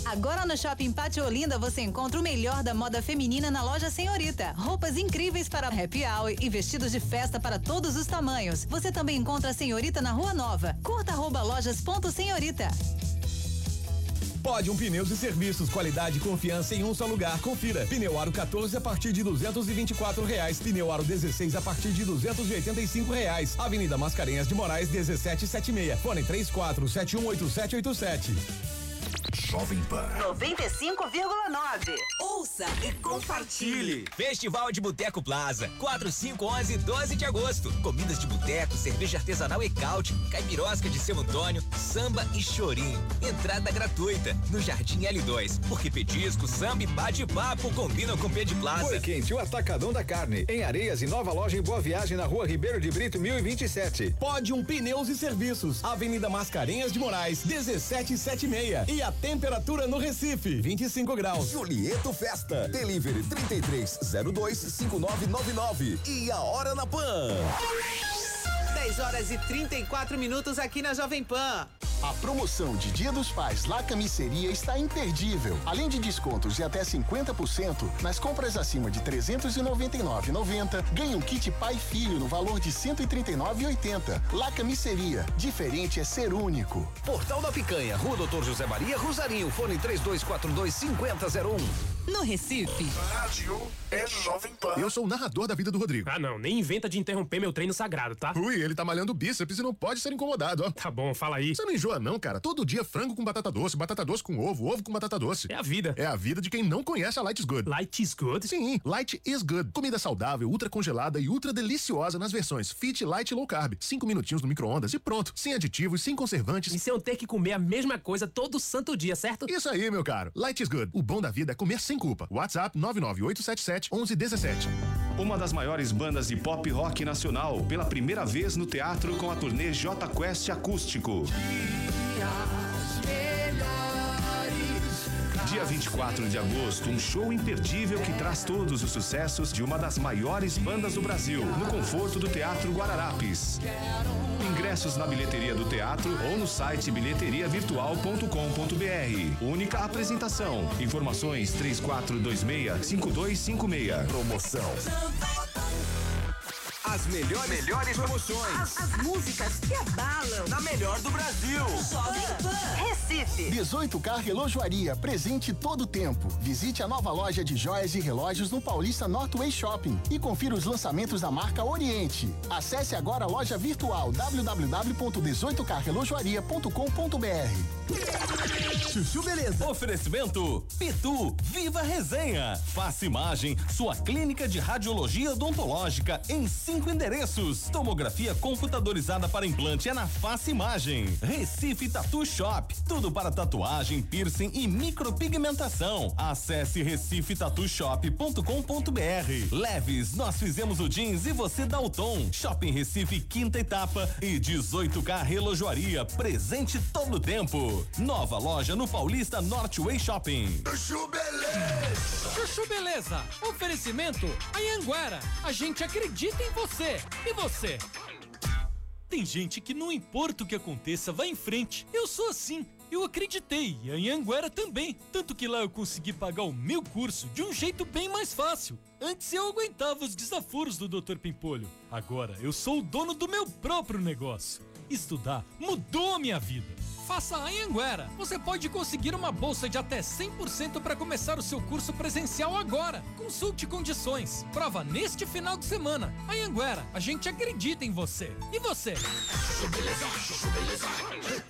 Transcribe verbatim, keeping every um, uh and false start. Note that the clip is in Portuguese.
Agora no Shopping Pátio Olinda você encontra o melhor da moda feminina na loja Senhorita. Roupas incríveis para happy hour e vestidos de festa para todos os tamanhos. Você também encontra a Senhorita na Rua Nova. Curta arroba lojas ponto senhorita. Pode um Pneus e Serviços, qualidade e confiança em um só lugar. Confira. Pneu Aro quatorze a partir de duzentos e vinte e quatro reais. Pneu Aro dezesseis a partir de duzentos e oitenta e cinco reais. Avenida Mascarenhas de Moraes dezessete setenta e seis. Fone três quatro sete um oito sete oito sete. Jovem Pan noventa e cinco vírgula nove. Ouça e compartilhe. Festival de Boteco Plaza, quatro, cinco, onze e doze de agosto. Comidas de boteco, cerveja artesanal e caute, caipirosca de seu Antônio, samba e chorinho. Entrada gratuita no Jardim L dois, porque petisco, samba e bate-papo combinam com P de Plaza. Foi quente, o Atacadão da Carne, em Areias e nova loja em Boa Viagem na Rua Ribeiro de Brito mil e vinte e sete. Pode um Pneus e Serviços, Avenida Mascarenhas de Moraes dezessete setenta e seis. E a temperatura no Recife, vinte e cinco graus. Julieto Festa, Delivery trinta e três zero dois cinco nove nove nove. E a hora na Pan. dez horas e trinta e quatro minutos aqui na Jovem Pan. A promoção de Dia dos Pais La Camiseria está imperdível. Além de descontos de até cinquenta por cento, nas compras acima de trezentos e noventa e nove reais e noventa centavos, ganhe um kit pai e filho no valor de cento e trinta e nove reais e oitenta centavos. La Camiseria, diferente é ser único. Portal da Picanha, Rua Doutor José Maria, Rosarinho, fone três dois quatro dois cinco zero zero um. No Recife. Rádio é Jovem Pan. Eu sou o narrador da vida do Rodrigo. Ah, não, nem inventa de interromper meu treino sagrado, tá? Ui, ele tá malhando bíceps e não pode ser incomodado, ó. Tá bom, fala aí. Você não enjoa não, cara? Todo dia frango com batata doce, batata doce com ovo, ovo com batata doce. É a vida. É a vida de quem não conhece a Light is Good. Light is Good? Sim, Light is Good. Comida saudável, ultra congelada e ultra deliciosa nas versões Fit, Light e Low Carb. Cinco minutinhos no micro-ondas e pronto. Sem aditivos, sem conservantes. E sem eu ter que comer a mesma coisa todo santo dia, certo? Isso aí, meu caro. Light is Good. O bom da vida é comer sem culpa. WhatsApp nove nove oito sete sete um um um sete. Uma das maiores bandas de pop rock nacional, pela primeira vez no teatro com a turnê J Quest Acústico. Dia vinte e quatro de agosto, um show imperdível que traz todos os sucessos de uma das maiores bandas do Brasil, no conforto do Teatro Guararapes. Ingressos na bilheteria do teatro ou no site bilheteria virtual ponto com ponto br. Única apresentação. Informações três quatro dois seis cinco dois cinco seis. Promoção. As melhores, melhores promoções. As, as músicas que abalam. Na melhor do Brasil. Jovem Pan. Recife. dezoito K Relojoaria, presente todo tempo. Visite a nova loja de joias e relógios no Paulista Northway Shopping e confira os lançamentos da marca Oriente. Acesse agora a loja virtual w w w ponto dezoito k relojoaria ponto com ponto br. Chuchu Beleza. Oferecimento Pitu, Viva Resenha. Faça Imagem, sua clínica de radiologia odontológica em cinco endereços. Tomografia computadorizada para implante é na Faça Imagem. Recife Tattoo Shop, tudo para tatuagem, piercing e micropigmentação. Acesse recife tattoo shop ponto com ponto br. Leves, nós fizemos o jeans e você dá o tom. Shopping Recife, quinta etapa e dezoito K Relojoaria, presente todo o tempo. Nova loja no Paulista Northway Shopping. Chuchu Beleza. Chuchu Beleza. Oferecimento Anhanguera. A gente acredita em você. E você? Tem gente que não importa o que aconteça, vai em frente. Eu sou assim. Eu acreditei e a Anhanguera também. Tanto que lá eu consegui pagar o meu curso de um jeito bem mais fácil. Antes eu aguentava os desaforos do doutor Pimpolho. Agora eu sou o dono do meu próprio negócio. Estudar mudou a minha vida. Faça a Anhanguera. Você pode conseguir uma bolsa de até cem por cento para começar o seu curso presencial agora. Consulte condições. Prova neste final de semana. Anhanguera, a gente acredita em você. E você?